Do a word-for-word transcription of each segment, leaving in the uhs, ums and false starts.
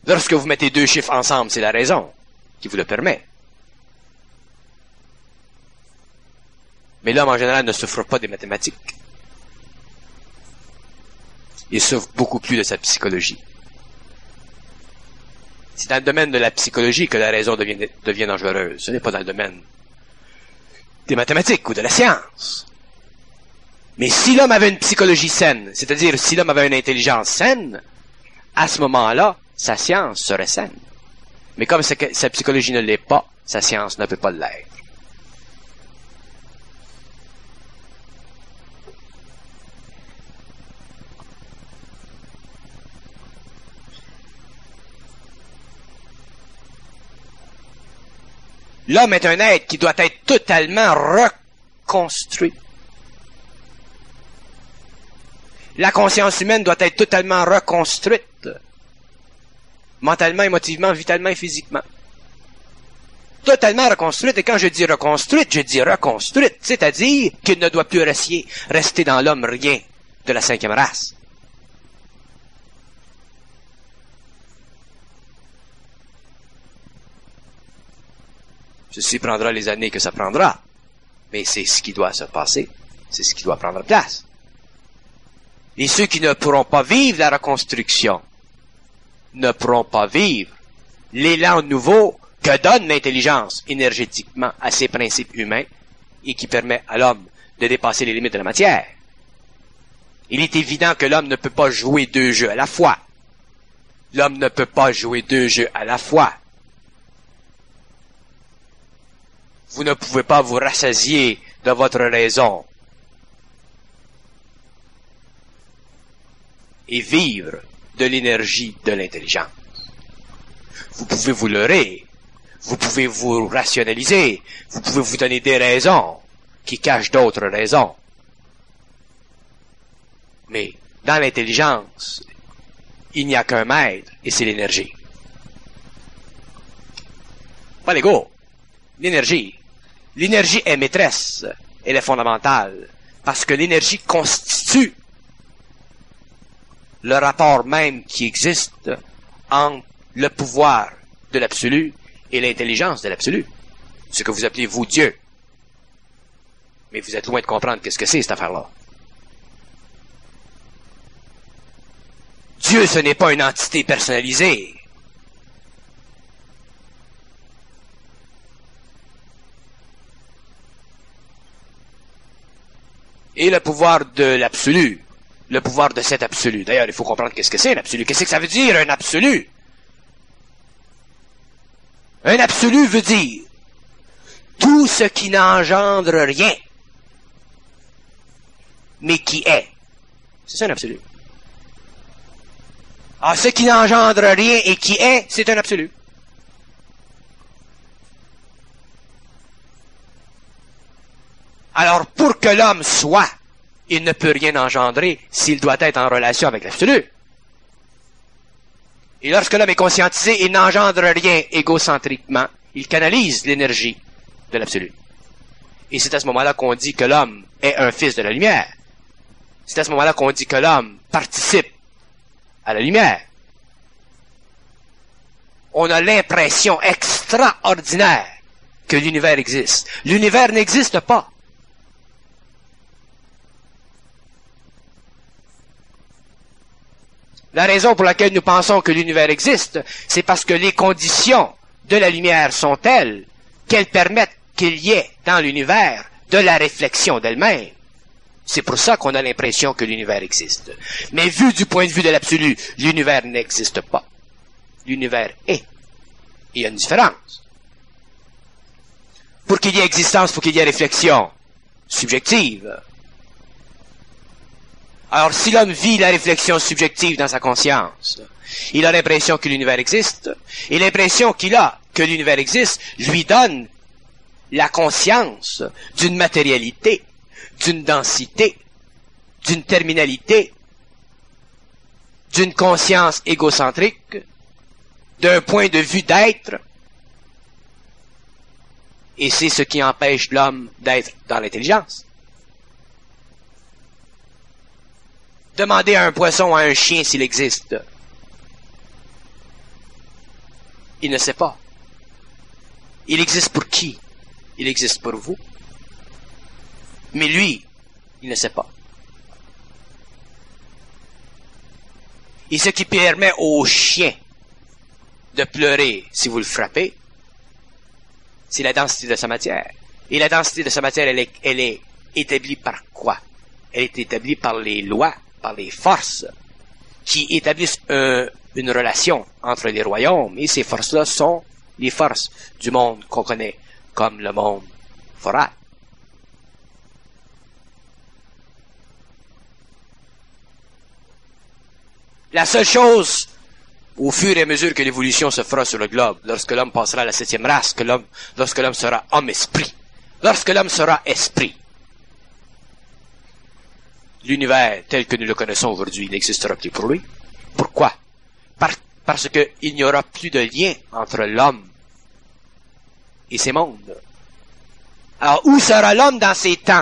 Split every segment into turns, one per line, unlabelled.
Lorsque vous mettez deux chiffres ensemble, c'est la raison qui vous le permet. Mais l'homme, en général, ne souffre pas des mathématiques. Il souffre beaucoup plus de sa psychologie. C'est dans le domaine de la psychologie que la raison devient, devient dangereuse. Ce n'est pas dans le domaine des mathématiques ou de la science. Mais si l'homme avait une psychologie saine, c'est-à-dire si l'homme avait une intelligence saine, à ce moment-là, sa science serait saine. Mais comme sa, sa psychologie ne l'est pas, sa science ne peut pas l'être. L'homme est un être qui doit être totalement reconstruit. La conscience humaine doit être totalement reconstruite. Mentalement, émotivement, vitalement et physiquement. Totalement reconstruite. Et quand je dis reconstruite, je dis reconstruite. C'est-à-dire qu'il ne doit plus rester, rester dans l'homme rien de la cinquième race. Ceci prendra les années que ça prendra. Mais c'est ce qui doit se passer. C'est ce qui doit prendre place. Et ceux qui ne pourront pas vivre la reconstruction ne pourront pas vivre l'élan nouveau que donne l'intelligence énergétiquement à ces principes humains et qui permet à l'homme de dépasser les limites de la matière. Il est évident que l'homme ne peut pas jouer deux jeux à la fois. L'homme ne peut pas jouer deux jeux à la fois. Vous ne pouvez pas vous rassasier de votre raison et vivre de l'énergie de l'intelligence. Vous pouvez vous leurrer, vous pouvez vous rationaliser, vous pouvez vous donner des raisons qui cachent d'autres raisons. Mais dans l'intelligence, il n'y a qu'un maître et c'est l'énergie. Pas l'ego, l'énergie. L'énergie est maîtresse, elle est fondamentale, parce que l'énergie constitue le rapport même qui existe entre le pouvoir de l'absolu et l'intelligence de l'absolu. Ce que vous appelez vous Dieu. Mais vous êtes loin de comprendre qu'est-ce que c'est cette affaire-là. Dieu, ce n'est pas une entité personnalisée. Et le pouvoir de l'absolu, le pouvoir de cet absolu. D'ailleurs, il faut comprendre qu'est-ce que c'est un absolu. Qu'est-ce que ça veut dire, un absolu? Un absolu veut dire tout ce qui n'engendre rien, mais qui est. C'est ça un absolu. Ah, ce qui n'engendre rien et qui est, c'est un absolu. Alors, pour que l'homme soit, il ne peut rien engendrer s'il doit être en relation avec l'absolu. Et lorsque l'homme est conscientisé, il n'engendre rien égocentriquement. Il canalise l'énergie de l'absolu. Et c'est à ce moment-là qu'on dit que l'homme est un fils de la lumière. C'est à ce moment-là qu'on dit que l'homme participe à la lumière. On a l'impression extraordinaire que l'univers existe. L'univers n'existe pas. La raison pour laquelle nous pensons que l'univers existe, c'est parce que les conditions de la lumière sont telles qu'elles permettent qu'il y ait dans l'univers de la réflexion d'elle-même. C'est pour ça qu'on a l'impression que l'univers existe. Mais vu du point de vue de l'absolu, l'univers n'existe pas. L'univers est. Il y a une différence. Pour qu'il y ait existence, pour qu'il y ait réflexion subjective. Alors, si l'homme vit la réflexion subjective dans sa conscience, il a l'impression que l'univers existe, et l'impression qu'il a que l'univers existe lui donne la conscience d'une matérialité, d'une densité, d'une terminalité, d'une conscience égocentrique, d'un point de vue d'être, et c'est ce qui empêche l'homme d'être dans l'intelligence. Demandez à un poisson, à un chien s'il existe. il ne sait pas. Il existe pour qui? Il existe pour vous. Mais lui, il ne sait pas. Et ce qui permet au chien de pleurer si vous le frappez, c'est la densité de sa matière. Et la densité de sa matière, elle est, elle est établie par quoi? Elle est établie par les lois, par les forces, qui établissent un, une relation entre les royaumes. Et ces forces-là sont les forces du monde qu'on connaît comme le monde foral. La seule chose, au fur et à mesure que l'évolution se fera sur le globe, lorsque l'homme passera à la septième race, que l'homme, lorsque l'homme sera homme-esprit, lorsque l'homme sera esprit, l'univers tel que nous le connaissons aujourd'hui n'existera plus pour lui. Pourquoi? Par, parce qu'il n'y aura plus de lien entre l'homme et ces mondes. Alors, où sera l'homme dans ces temps?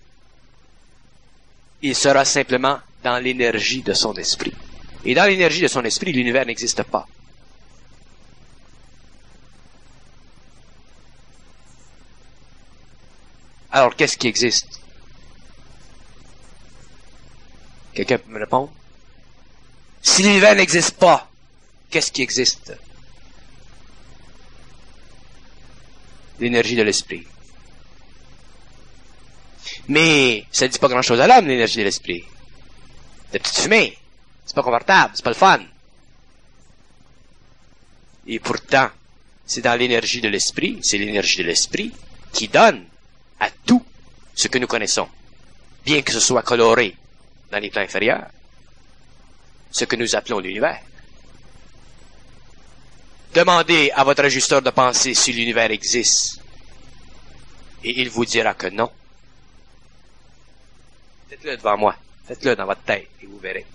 Il sera simplement dans l'énergie de son esprit. Et dans l'énergie de son esprit, l'univers n'existe pas. Alors, qu'est-ce qui existe? Quelqu'un peut me répondre? Si l'univers n'existe pas, qu'est-ce qui existe? L'énergie de l'esprit. Mais ça ne dit pas grand-chose à l'homme, l'énergie de l'esprit. Des petites fumées. C'est pas confortable, c'est pas le fun. Et pourtant, c'est dans l'énergie de l'esprit, c'est l'énergie de l'esprit qui donne à tout ce que nous connaissons, bien que ce soit coloré dans les plans inférieurs, ce que nous appelons l'univers. Demandez à votre ajusteur de pensée si l'univers existe, et il vous dira que non. Faites-le devant moi, faites-le dans votre tête, et vous verrez.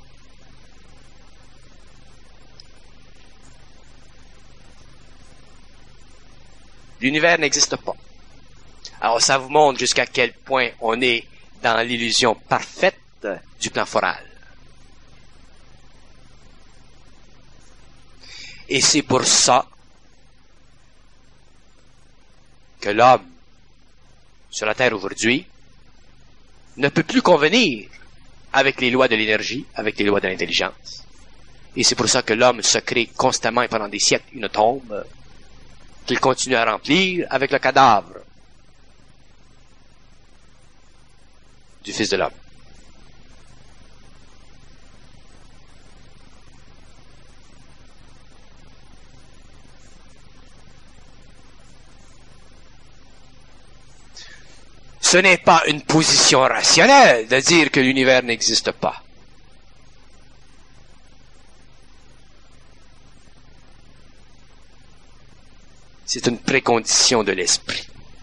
L'univers n'existe pas. Alors ça vous montre jusqu'à quel point on est dans l'illusion parfaite du plan foral. Et c'est pour ça que l'homme sur la Terre aujourd'hui ne peut plus convenir avec les lois de l'énergie, avec les lois de l'intelligence. Et c'est pour ça que l'homme se crée constamment et pendant des siècles une tombe qu'il continue à remplir avec le cadavre du Fils de l'homme. Ce n'est pas une position rationnelle de dire que l'univers n'existe pas. C'est une précondition de l'esprit.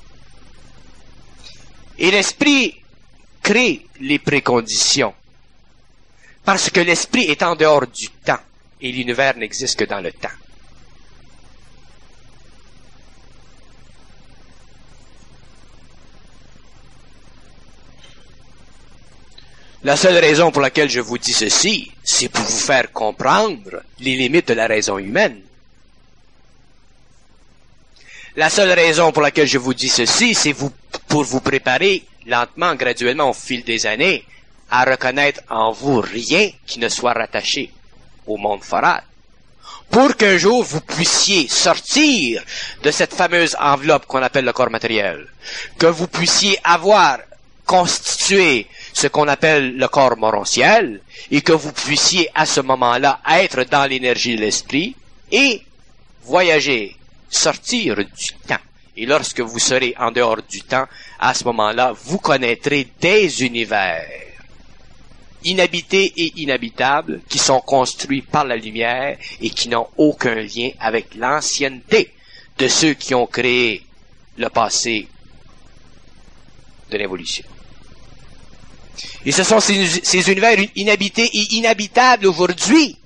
Et l'esprit crée les préconditions. Parce que l'esprit est en dehors du temps. Et l'univers n'existe que dans le temps. La seule raison pour laquelle je vous dis ceci, c'est pour vous faire comprendre les limites de la raison humaine. La seule raison pour laquelle je vous dis ceci, c'est vous, pour vous préparer lentement, graduellement, au fil des années, à reconnaître en vous rien qui ne soit rattaché au monde foral. Pour qu'un jour vous puissiez sortir de cette fameuse enveloppe qu'on appelle le corps matériel, que vous puissiez avoir constitué ce qu'on appelle le corps morontiel, et que vous puissiez à ce moment-là être dans l'énergie de l'esprit et voyager, sortir du temps. Et lorsque vous serez en dehors du temps, à ce moment-là, vous connaîtrez des univers inhabités et inhabitables qui sont construits par la lumière et qui n'ont aucun lien avec l'ancienneté de ceux qui ont créé le passé de l'évolution. Et ce sont ces, ces univers inhabités et inhabitables aujourd'hui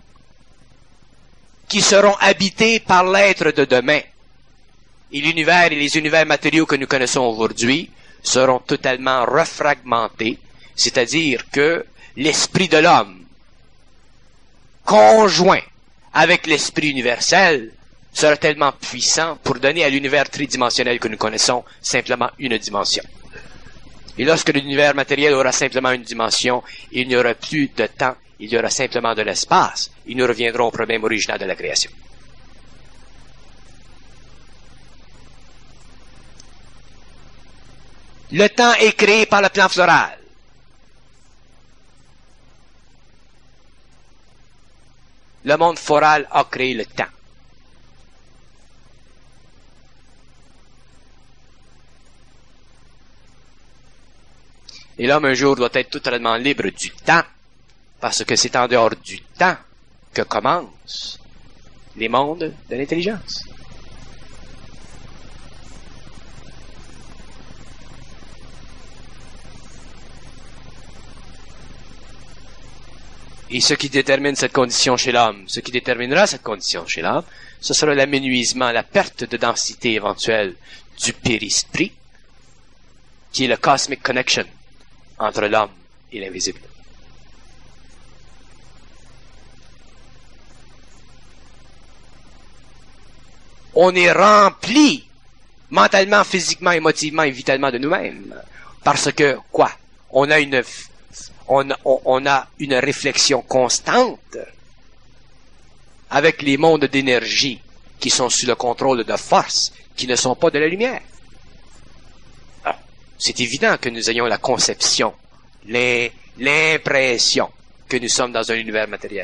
qui seront habités par l'être de demain. Et l'univers et les univers matériaux que nous connaissons aujourd'hui seront totalement refragmentés, c'est-à-dire que l'esprit de l'homme, conjoint avec l'esprit universel, sera tellement puissant pour donner à l'univers tridimensionnel que nous connaissons simplement une dimension. Et lorsque l'univers matériel aura simplement une dimension, il n'y aura plus de temps, il y aura simplement de l'espace, et nous reviendrons au problème original de la création. Le temps est créé par le plan floral. Le monde floral a créé le temps. Et l'homme un jour doit être totalement libre du temps, parce que c'est en dehors du temps que commencent les mondes de l'intelligence. Et ce qui détermine cette condition chez l'homme, ce qui déterminera cette condition chez l'homme, ce sera l'aménuisement, la perte de densité éventuelle du périsprit, qui est le cosmic connection entre l'homme et l'invisible. On est rempli mentalement, physiquement, émotivement et vitalement de nous-mêmes. Parce que, quoi? On a une, on, on, on a une réflexion constante avec les mondes d'énergie qui sont sous le contrôle de forces qui ne sont pas de la lumière. C'est évident que nous ayons la conception, l'impression que nous sommes dans un univers matériel.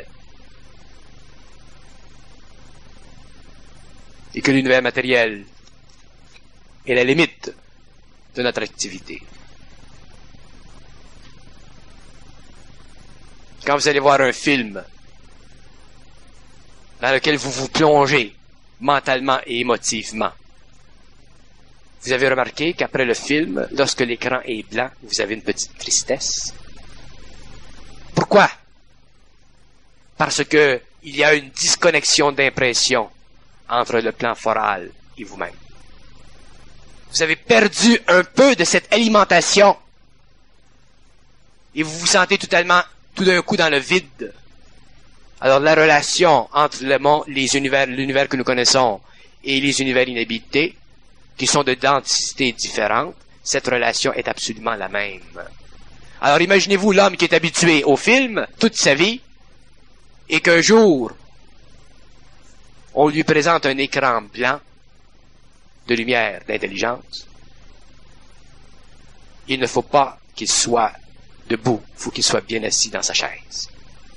Et que l'univers matériel est la limite de notre activité. Quand vous allez voir un film dans lequel vous vous plongez mentalement et émotivement, vous avez remarqué qu'après le film, lorsque l'écran est blanc, vous avez une petite tristesse. Pourquoi? Parce que il y a une disconnexion d'impression entre le plan foral et vous-même. Vous avez perdu un peu de cette alimentation et vous vous sentez totalement, tout d'un coup, dans le vide. Alors la relation entre le monde, les univers, l'univers que nous connaissons et les univers inhabités, qui sont de densités différentes, cette relation est absolument la même. Alors imaginez-vous l'homme qui est habitué au film toute sa vie et qu'un jour, on lui présente un écran blanc de lumière, d'intelligence. Il ne faut pas qu'il soit debout, il faut qu'il soit bien assis dans sa chaise.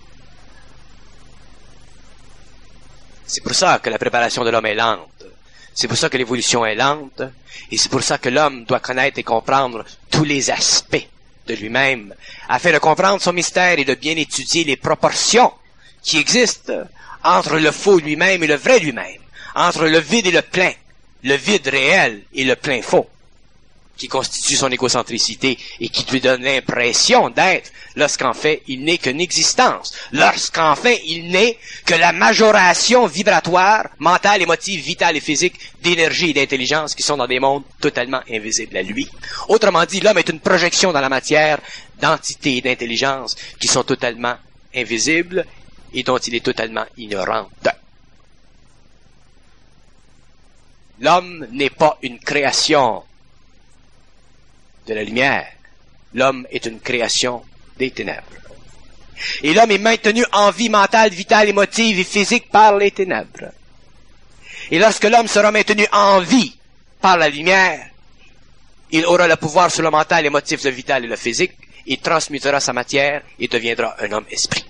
C'est pour ça que la préparation de l'homme est lente. C'est pour ça que l'évolution est lente, et c'est pour ça que l'homme doit connaître et comprendre tous les aspects de lui-même, afin de comprendre son mystère et de bien étudier les proportions qui existent entre le faux lui-même et le vrai lui-même, entre le vide et le plein, le vide réel et le plein faux, qui constitue son égocentricité et qui lui donne l'impression d'être, lorsqu'en fait il n'est qu'une existence, lorsqu'en fait il n'est que la majoration vibratoire, mentale, émotive, vitale et physique d'énergie et d'intelligence qui sont dans des mondes totalement invisibles à lui. Autrement dit, l'homme est une projection dans la matière d'entités et d'intelligence qui sont totalement invisibles et dont il est totalement ignorant. L'homme n'est pas une création de la lumière. L'homme est une création des ténèbres. Et l'homme est maintenu en vie mentale, vitale, émotive et physique par les ténèbres. Et lorsque l'homme sera maintenu en vie par la lumière, il aura le pouvoir sur le mental, l'émotif, le vital et le physique, il transmutera sa matière et deviendra un homme esprit.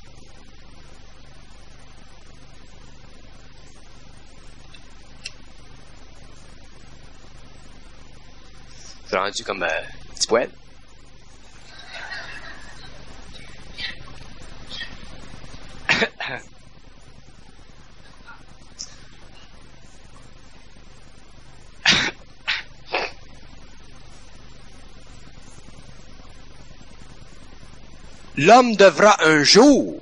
C'est rendu comme un euh, petit poète. L'homme devra un jour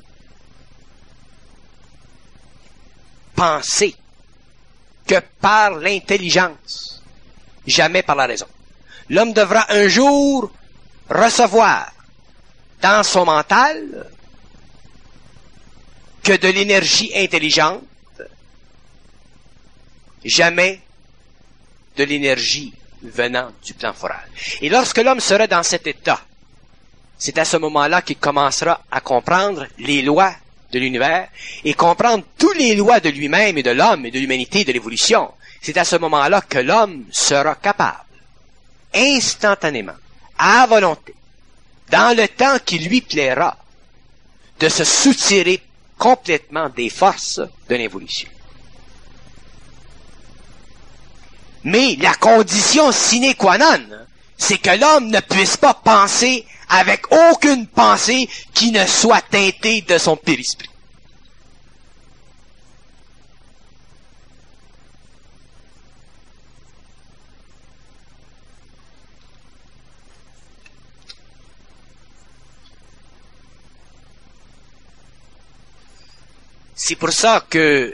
penser que par l'intelligence, jamais par la raison. L'homme devra un jour recevoir dans son mental que de l'énergie intelligente jamais de l'énergie venant du plan foral. Et lorsque l'homme sera dans cet état, c'est à ce moment-là qu'il commencera à comprendre les lois de l'univers et comprendre toutes les lois de lui-même et de l'homme et de l'humanité et de l'évolution. C'est à ce moment-là que l'homme sera capable, instantanément, à volonté, dans le temps qui lui plaira, de se soutirer complètement des forces de l'évolution. Mais la condition sine qua non, c'est que l'homme ne puisse pas penser avec aucune pensée qui ne soit teintée de son périsprit. C'est pour ça que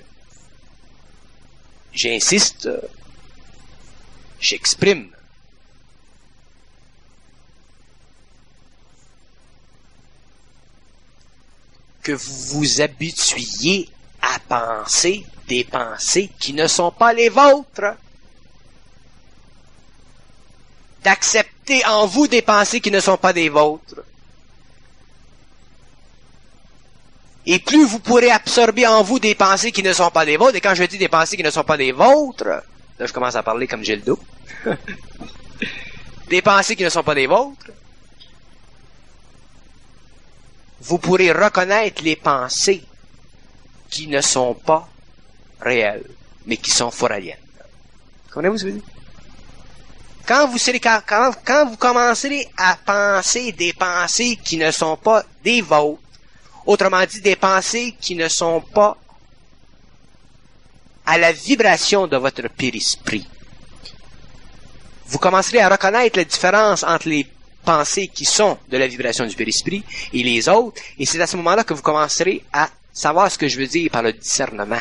j'insiste, j'exprime que vous vous habituiez à penser des pensées qui ne sont pas les vôtres. D'accepter en vous des pensées qui ne sont pas des vôtres. Et plus vous pourrez absorber en vous des pensées qui ne sont pas des vôtres, et quand je dis des pensées qui ne sont pas des vôtres, là je commence à parler comme j'ai le dos, des pensées qui ne sont pas des vôtres, vous pourrez reconnaître les pensées qui ne sont pas réelles, mais qui sont foraliennes. Comprenez-vous ce que je veux dire? Quand vous, serez, quand, quand vous commencerez à penser des pensées qui ne sont pas des vôtres, autrement dit, des pensées qui ne sont pas à la vibration de votre périsprit, vous commencerez à reconnaître la différence entre les pensées qui sont de la vibration du périsprit et les autres, et c'est à ce moment-là que vous commencerez à savoir ce que je veux dire par le discernement.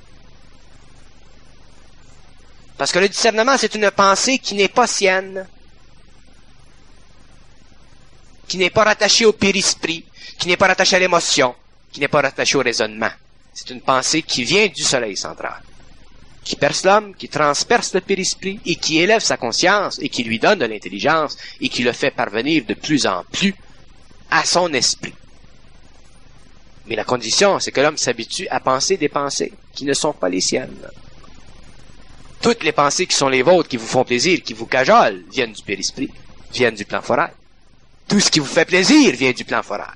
Parce que le discernement, c'est une pensée qui n'est pas sienne, qui n'est pas rattachée au périsprit, qui n'est pas rattachée à l'émotion, qui n'est pas rattachée au raisonnement. C'est une pensée qui vient du soleil central, qui perce l'homme, qui transperce le périsprit et qui élève sa conscience et qui lui donne de l'intelligence et qui le fait parvenir de plus en plus à son esprit. Mais la condition, c'est que l'homme s'habitue à penser des pensées qui ne sont pas les siennes. Toutes les pensées qui sont les vôtres, qui vous font plaisir, qui vous cajolent, viennent du périsprit, viennent du plan foral. Tout ce qui vous fait plaisir vient du plan foral.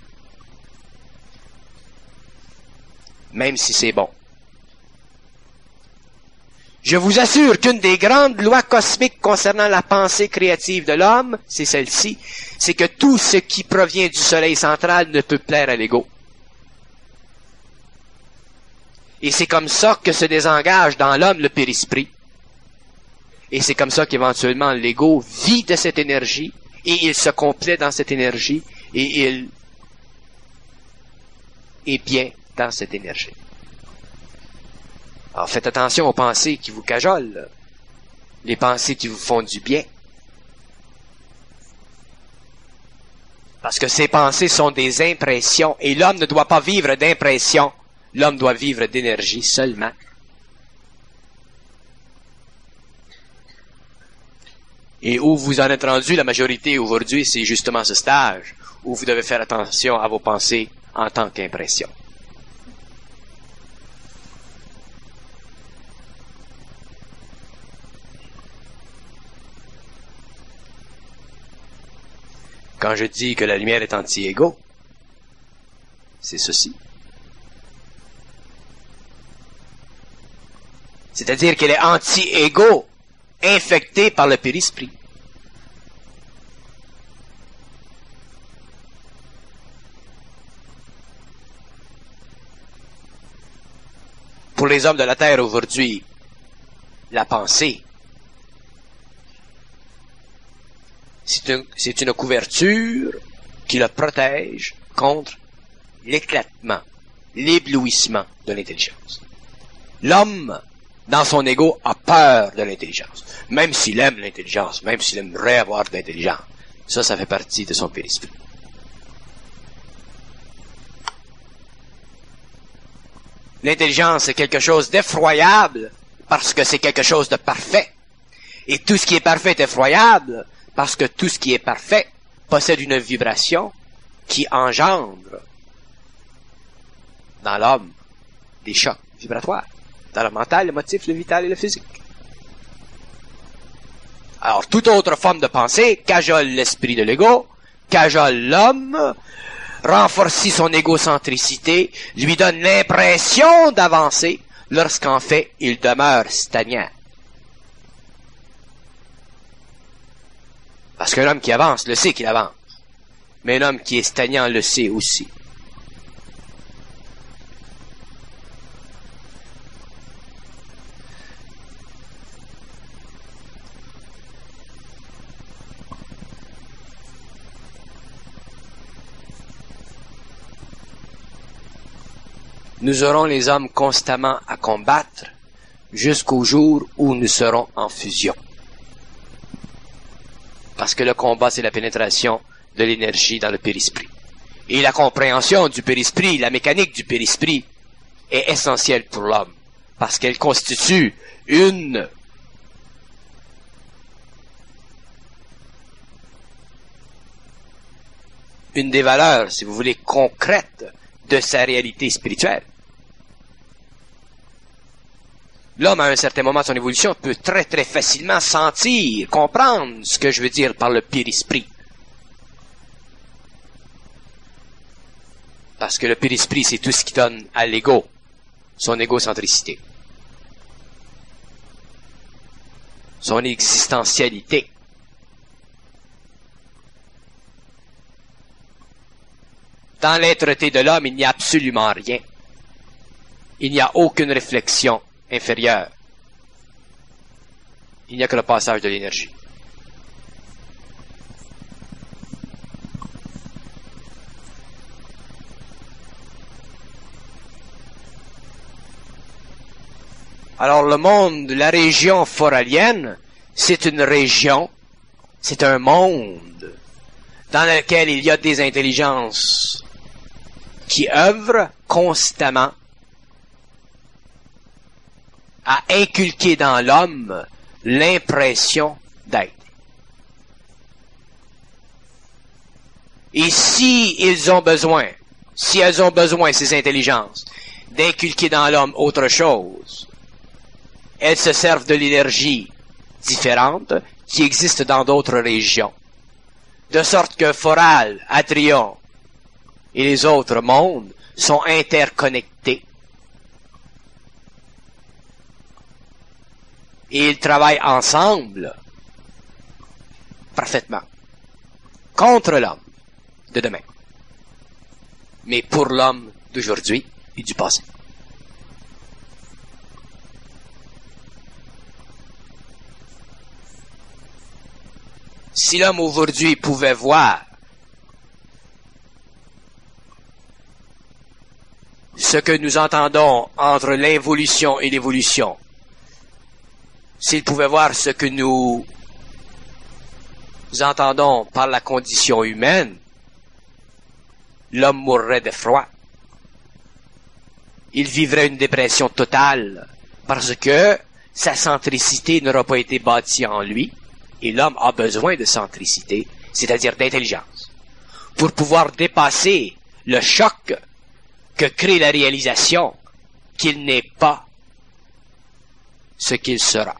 Même si c'est bon. Je vous assure qu'une des grandes lois cosmiques concernant la pensée créative de l'homme, c'est celle-ci, c'est que tout ce qui provient du soleil central ne peut plaire à l'ego. Et c'est comme ça que se désengage dans l'homme le périsprit. Et c'est comme ça qu'éventuellement l'ego vit de cette énergie, et il se complaît dans cette énergie, et il est bien dans cette énergie. Alors faites attention aux pensées qui vous cajolent, les pensées qui vous font du bien. Parce que ces pensées sont des impressions, et l'homme ne doit pas vivre d'impressions, l'homme doit vivre d'énergie seulement. Et où vous en êtes rendu, la majorité aujourd'hui, c'est justement ce stage où vous devez faire attention à vos pensées en tant qu'impression. Quand je dis que la lumière est anti-égo, c'est ceci. C'est-à-dire qu'elle est anti-égo, infectée par le périsprit. Pour les hommes de la Terre aujourd'hui, la pensée, c'est une, c'est une couverture qui le protège contre l'éclatement, l'éblouissement de l'intelligence. L'homme, dans son ego, a peur de l'intelligence. Même s'il aime l'intelligence, même s'il aimerait avoir de l'intelligence. Ça, ça fait partie de son périsprit. L'intelligence est quelque chose d'effroyable parce que c'est quelque chose de parfait. Et tout ce qui est parfait est effroyable, parce que tout ce qui est parfait possède une vibration qui engendre dans l'homme des chocs vibratoires, dans le mental, le motif, le vital et le physique. Alors, toute autre forme de pensée cajole l'esprit de l'ego, cajole l'homme, renforce son égocentricité, lui donne l'impression d'avancer, lorsqu'en fait, il demeure stagnant. Parce qu'un homme qui avance le sait qu'il avance. Mais un homme qui est stagnant le sait aussi. Nous aurons les hommes constamment à combattre jusqu'au jour où nous serons en fusion. Parce que le combat, c'est la pénétration de l'énergie dans le périsprit. Et la compréhension du périsprit, la mécanique du périsprit, est essentielle pour l'homme. Parce qu'elle constitue une une des valeurs, si vous voulez, concrètes de sa réalité spirituelle. L'homme, à un certain moment de son évolution, peut très très facilement sentir, comprendre ce que je veux dire par le périsprit. Parce que le périsprit, c'est tout ce qui donne à l'ego son égocentricité, son existentialité. Dans l'être-té de l'homme, il n'y a absolument rien. Il n'y a aucune réflexion inférieure. Il n'y a que le passage de l'énergie. Alors le monde, la région foralienne, c'est une région, c'est un monde dans lequel il y a des intelligences qui œuvrent constamment à inculquer dans l'homme l'impression d'être. Et si ils ont besoin, si elles ont besoin, ces intelligences, d'inculquer dans l'homme autre chose, elles se servent de l'énergie différente qui existe dans d'autres régions. De sorte que Foral, Atrion et les autres mondes sont interconnectés. Et ils travaillent ensemble, parfaitement, contre l'homme de demain, mais pour l'homme d'aujourd'hui et du passé. Si l'homme aujourd'hui pouvait voir ce que nous entendons entre l'involution et l'évolution, s'il pouvait voir ce que nous entendons par la condition humaine, l'homme mourrait d'effroi. Il vivrait une dépression totale parce que sa centricité n'aura pas été bâtie en lui. Et l'homme a besoin de centricité, c'est-à-dire d'intelligence, pour pouvoir dépasser le choc que crée la réalisation qu'il n'est pas ce qu'il sera.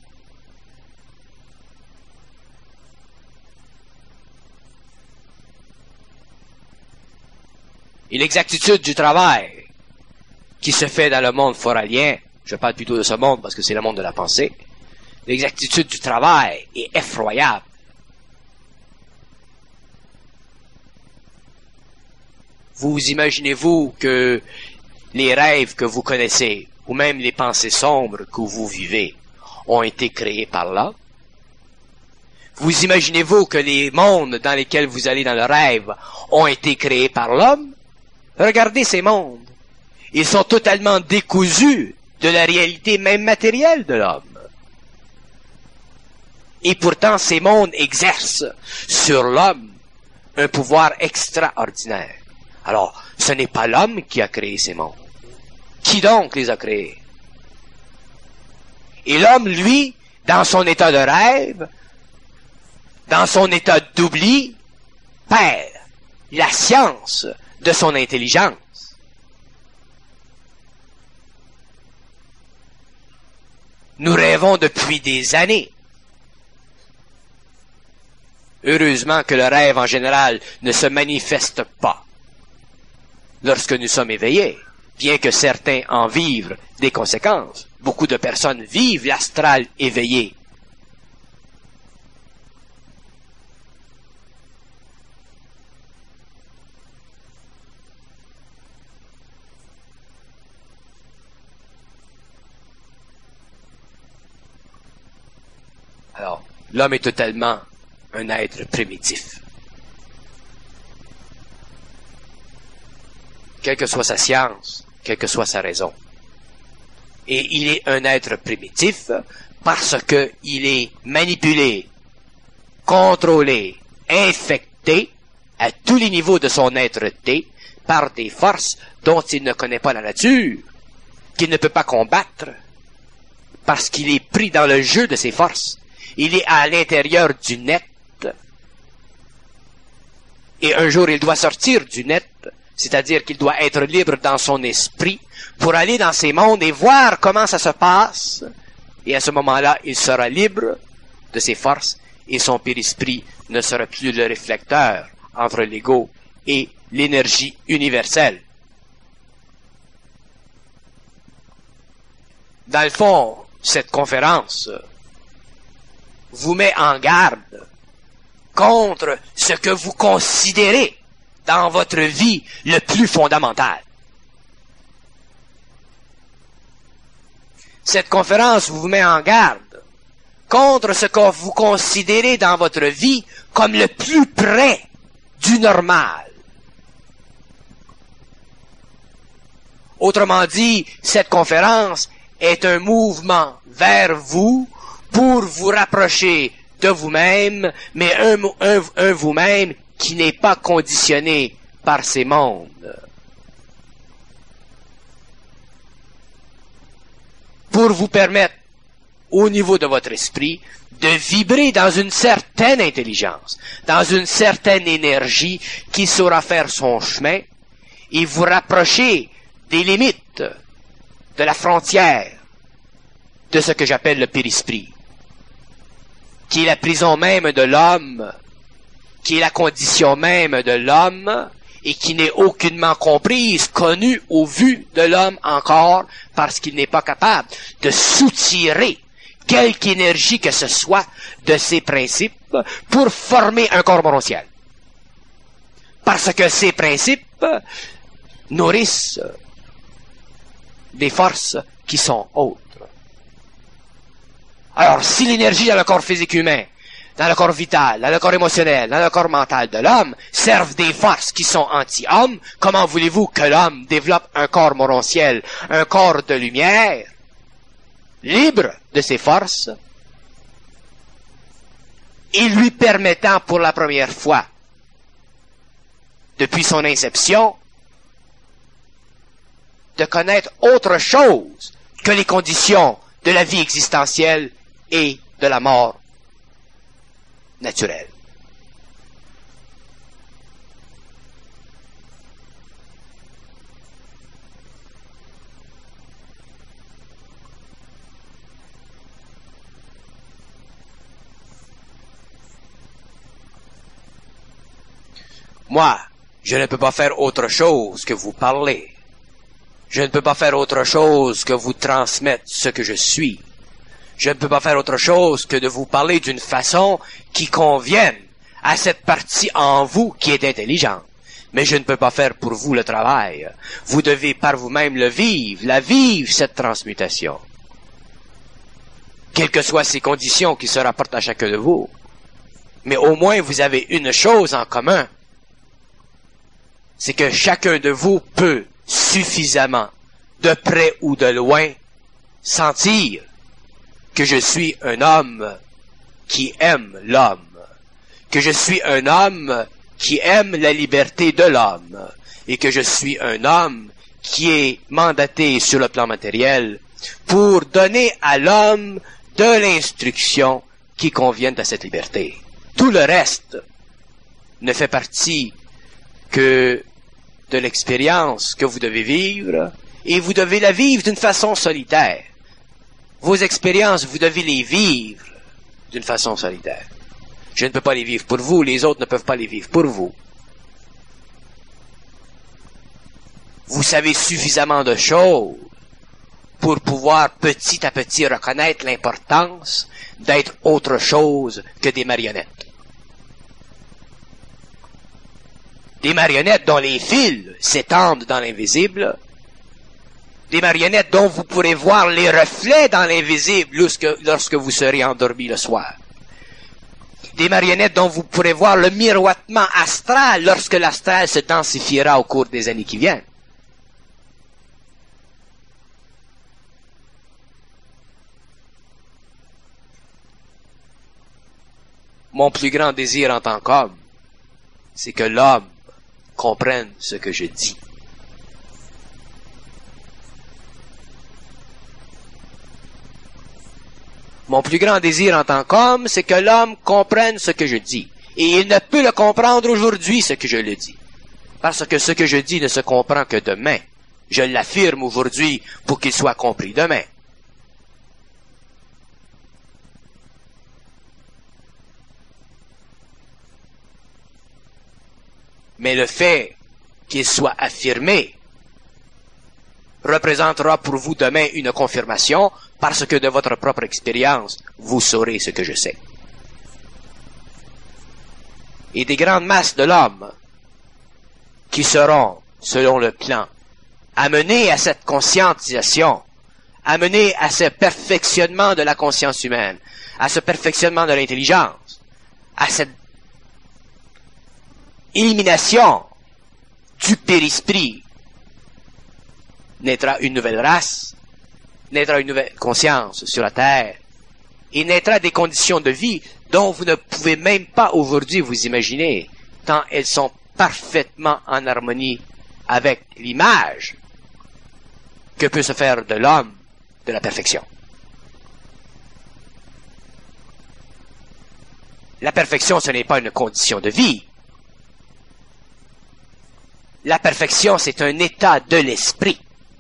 Et l'exactitude du travail qui se fait dans le monde foralien, je parle plutôt de ce monde parce que c'est le monde de la pensée, l'exactitude du travail est effroyable. Vous imaginez-vous que les rêves que vous connaissez, ou même les pensées sombres que vous vivez, ont été créés par là? Vous imaginez-vous que les mondes dans lesquels vous allez dans le rêve ont été créés par l'homme? Regardez ces mondes. Ils sont totalement décousus de la réalité même matérielle de l'homme. Et pourtant, ces mondes exercent sur l'homme un pouvoir extraordinaire. Alors, ce n'est pas l'homme qui a créé ces mondes. Qui donc les a créés? Et l'homme, lui, dans son état de rêve, dans son état d'oubli, perd la science de son intelligence. Nous rêvons depuis des années. Heureusement que le rêve en général ne se manifeste pas lorsque nous sommes éveillés, bien que certains en vivent des conséquences. Beaucoup de personnes vivent l'astral éveillé. Alors, l'homme est totalement un être primitif. Quelle que soit sa science, quelle que soit sa raison. Et il est un être primitif parce que il est manipulé, contrôlé, infecté à tous les niveaux de son être-té par des forces dont il ne connaît pas la nature, qu'il ne peut pas combattre, parce qu'il est pris dans le jeu de ces forces. Il est à l'intérieur du net, et un jour il doit sortir du net, c'est-à-dire qu'il doit être libre dans son esprit pour aller dans ces mondes et voir comment ça se passe. Et à ce moment-là, il sera libre de ses forces et son périsprit ne sera plus le réflecteur entre l'ego et l'énergie universelle. Dans le fond, cette conférence vous met en garde contre ce que vous considérez dans votre vie le plus fondamental. Cette conférence vous met en garde contre ce que vous considérez dans votre vie comme le plus près du normal. Autrement dit, cette conférence est un mouvement vers vous pour vous rapprocher de vous-même, mais un, un, un vous-même qui n'est pas conditionné par ces mondes. Pour vous permettre, au niveau de votre esprit, de vibrer dans une certaine intelligence, dans une certaine énergie qui saura faire son chemin et vous rapprocher des limites, de la frontière de ce que j'appelle le périsprit, qui est la prison même de l'homme, qui est la condition même de l'homme, et qui n'est aucunement comprise, connue ou vue de l'homme encore, parce qu'il n'est pas capable de soutirer quelque énergie que ce soit de ses principes pour former un corps morontiel. Parce que ces principes nourrissent des forces qui sont autres. Alors, si l'énergie dans le corps physique humain, dans le corps vital, dans le corps émotionnel, dans le corps mental de l'homme, servent des forces qui sont anti-hommes, comment voulez-vous que l'homme développe un corps morontiel, un corps de lumière, libre de ses forces, et lui permettant pour la première fois, depuis son inception, de connaître autre chose que les conditions de la vie existentielle et de la mort naturelle. Moi, je ne peux pas faire autre chose que vous parler. Je ne peux pas faire autre chose que vous transmettre ce que je suis. Je ne peux pas faire autre chose que de vous parler d'une façon qui convienne à cette partie en vous qui est intelligente. Mais je ne peux pas faire pour vous le travail. Vous devez par vous-même le vivre, la vivre, cette transmutation. Quelles que soient ces conditions qui se rapportent à chacun de vous. Mais au moins vous avez une chose en commun. C'est que chacun de vous peut suffisamment, de près ou de loin, sentir que je suis un homme qui aime l'homme, que je suis un homme qui aime la liberté de l'homme, et que je suis un homme qui est mandaté sur le plan matériel pour donner à l'homme de l'instruction qui convienne à cette liberté. Tout le reste ne fait partie que de l'expérience que vous devez vivre, et vous devez la vivre d'une façon solitaire. Vos expériences, vous devez les vivre d'une façon solitaire. Je ne peux pas les vivre pour vous, les autres ne peuvent pas les vivre pour vous. Vous savez suffisamment de choses pour pouvoir petit à petit reconnaître l'importance d'être autre chose que des marionnettes. Des marionnettes dont les fils s'étendent dans l'invisible, des marionnettes dont vous pourrez voir les reflets dans l'invisible lorsque, lorsque vous serez endormi le soir. Des marionnettes dont vous pourrez voir le miroitement astral lorsque l'astral se densifiera au cours des années qui viennent. Mon plus grand désir en tant qu'homme, c'est que l'homme comprenne ce que je dis. Mon plus grand désir en tant qu'homme, c'est que l'homme comprenne ce que je dis. Et il ne peut le comprendre aujourd'hui, ce que je le dis. Parce que ce que je dis ne se comprend que demain. Je l'affirme aujourd'hui pour qu'il soit compris demain. Mais le fait qu'il soit affirmé représentera pour vous demain une confirmation parce que de votre propre expérience, vous saurez ce que je sais. Et des grandes masses de l'homme qui seront, selon le plan, amenées à cette conscientisation, amenées à ce perfectionnement de la conscience humaine, à ce perfectionnement de l'intelligence, à cette élimination du périsprit, naîtra une nouvelle race, naîtra une nouvelle conscience sur la Terre, et naîtra des conditions de vie dont vous ne pouvez même pas aujourd'hui vous imaginer, tant elles sont parfaitement en harmonie avec l'image que peut se faire de l'homme de la perfection. La perfection, ce n'est pas une condition de vie. La perfection, c'est un état de l'esprit.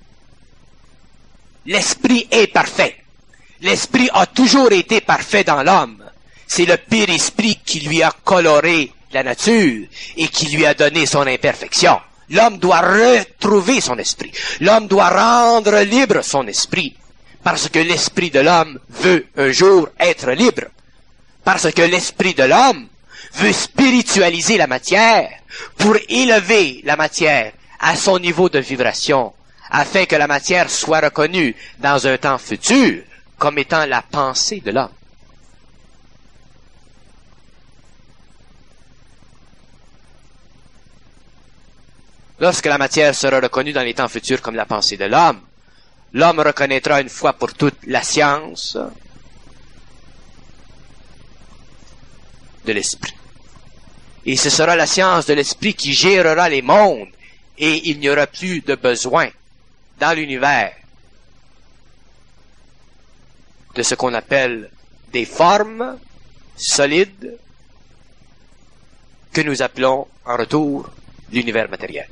L'esprit est parfait. L'esprit a toujours été parfait dans l'homme. C'est le périsprit qui lui a coloré la nature et qui lui a donné son imperfection. L'homme doit retrouver son esprit. L'homme doit rendre libre son esprit. Parce que l'esprit de l'homme veut un jour être libre. Parce que l'esprit de l'homme veut spiritualiser la matière pour élever la matière à son niveau de vibration, afin que la matière soit reconnue dans un temps futur comme étant la pensée de l'homme. Lorsque la matière sera reconnue dans les temps futurs comme la pensée de l'homme, l'homme reconnaîtra une fois pour toutes la science de l'esprit. Et ce sera la science de l'esprit qui gérera les mondes, et il n'y aura plus de besoin dans l'univers de ce qu'on appelle des formes solides que nous appelons en retour l'univers matériel.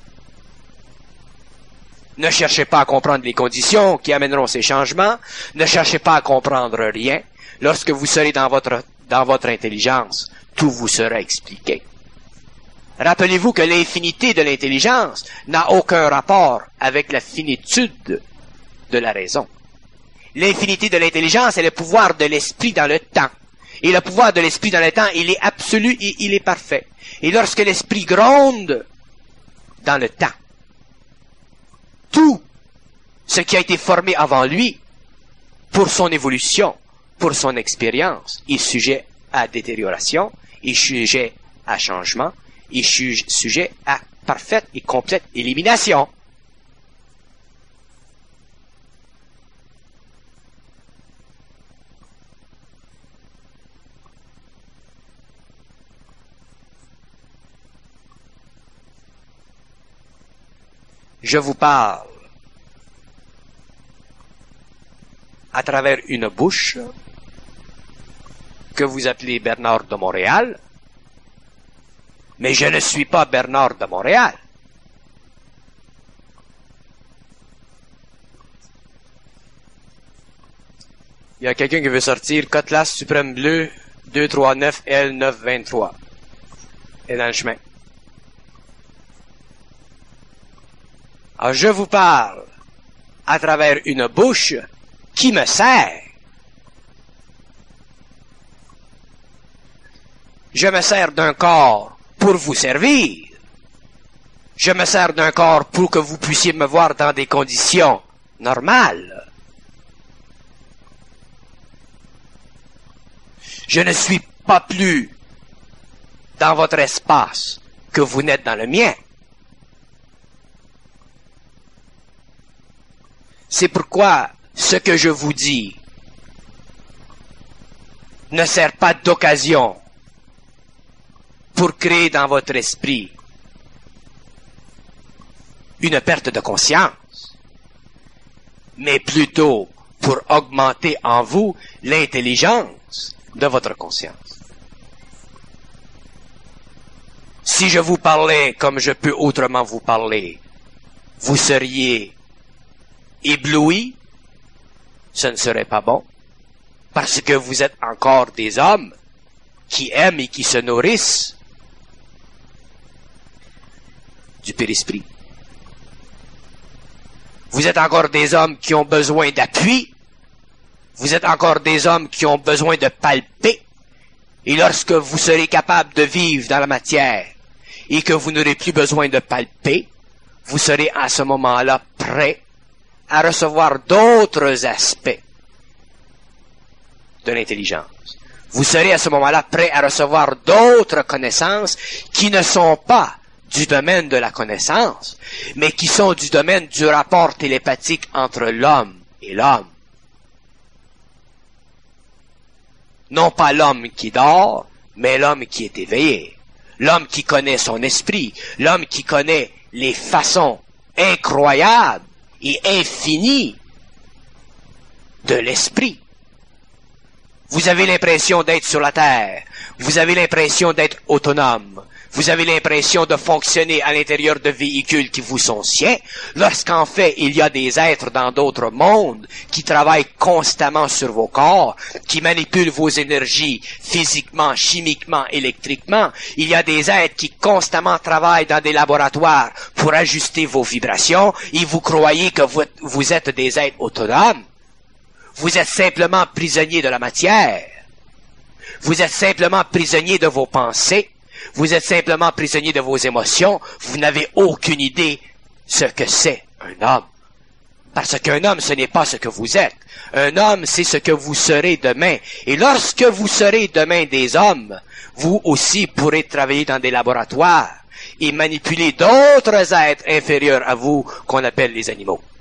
Ne cherchez pas à comprendre les conditions qui amèneront ces changements, ne cherchez pas à comprendre rien. Lorsque vous serez dans votre, dans votre intelligence, tout vous sera expliqué. Rappelez-vous que l'infinité de l'intelligence n'a aucun rapport avec la finitude de la raison. L'infinité de l'intelligence est le pouvoir de l'esprit dans le temps. Et le pouvoir de l'esprit dans le temps, il est absolu et il est parfait. Et lorsque l'esprit gronde dans le temps, tout ce qui a été formé avant lui, pour son évolution, pour son expérience, est sujet à détérioration, est sujet à changement, est sujet à parfaite et complète élimination. Je vous parle à travers une bouche que vous appelez Bernard de Montréal, mais je ne suis pas Bernard de Montréal. Il y a quelqu'un qui veut sortir Cutlass Suprême Bleu deux trois neuf L neuf vingt-trois. Et dans le chemin. Alors je vous parle à travers une bouche qui me sert. Je me sers d'un corps pour vous servir. Je me sers d'un corps pour que vous puissiez me voir dans des conditions normales. Je ne suis pas plus dans votre espace que vous n'êtes dans le mien. C'est pourquoi ce que je vous dis ne sert pas d'occasion pour créer dans votre esprit une perte de conscience, mais plutôt pour augmenter en vous l'intelligence de votre conscience. Si je vous parlais comme je peux autrement vous parler, vous seriez ébloui, ce ne serait pas bon, parce que vous êtes encore des hommes qui aiment et qui se nourrissent du périsprit. Vous êtes encore des hommes qui ont besoin d'appui, vous êtes encore des hommes qui ont besoin de palper, et lorsque vous serez capable de vivre dans la matière et que vous n'aurez plus besoin de palper, vous serez à ce moment-là prêt à recevoir d'autres aspects de l'intelligence. Vous serez à ce moment-là prêt à recevoir d'autres connaissances qui ne sont pas du domaine de la connaissance, mais qui sont du domaine du rapport télépathique entre l'homme et l'homme. Non pas l'homme qui dort, mais l'homme qui est éveillé. L'homme qui connaît son esprit, l'homme qui connaît les façons incroyables et infinies de l'esprit. Vous avez l'impression d'être sur la terre, vous avez l'impression d'être autonome, vous avez l'impression de fonctionner à l'intérieur de véhicules qui vous sont siens, lorsqu'en fait il y a des êtres dans d'autres mondes qui travaillent constamment sur vos corps, qui manipulent vos énergies physiquement, chimiquement, électriquement. Il y a des êtres qui constamment travaillent dans des laboratoires pour ajuster vos vibrations, et vous croyez que vous, vous êtes des êtres autonomes. Vous êtes simplement prisonnier de la matière. Vous êtes simplement prisonnier de vos pensées. Vous êtes simplement prisonnier de vos émotions. Vous n'avez aucune idée ce que c'est un homme. Parce qu'un homme, ce n'est pas ce que vous êtes. Un homme, c'est ce que vous serez demain. Et lorsque vous serez demain des hommes, vous aussi pourrez travailler dans des laboratoires et manipuler d'autres êtres inférieurs à vous qu'on appelle les animaux.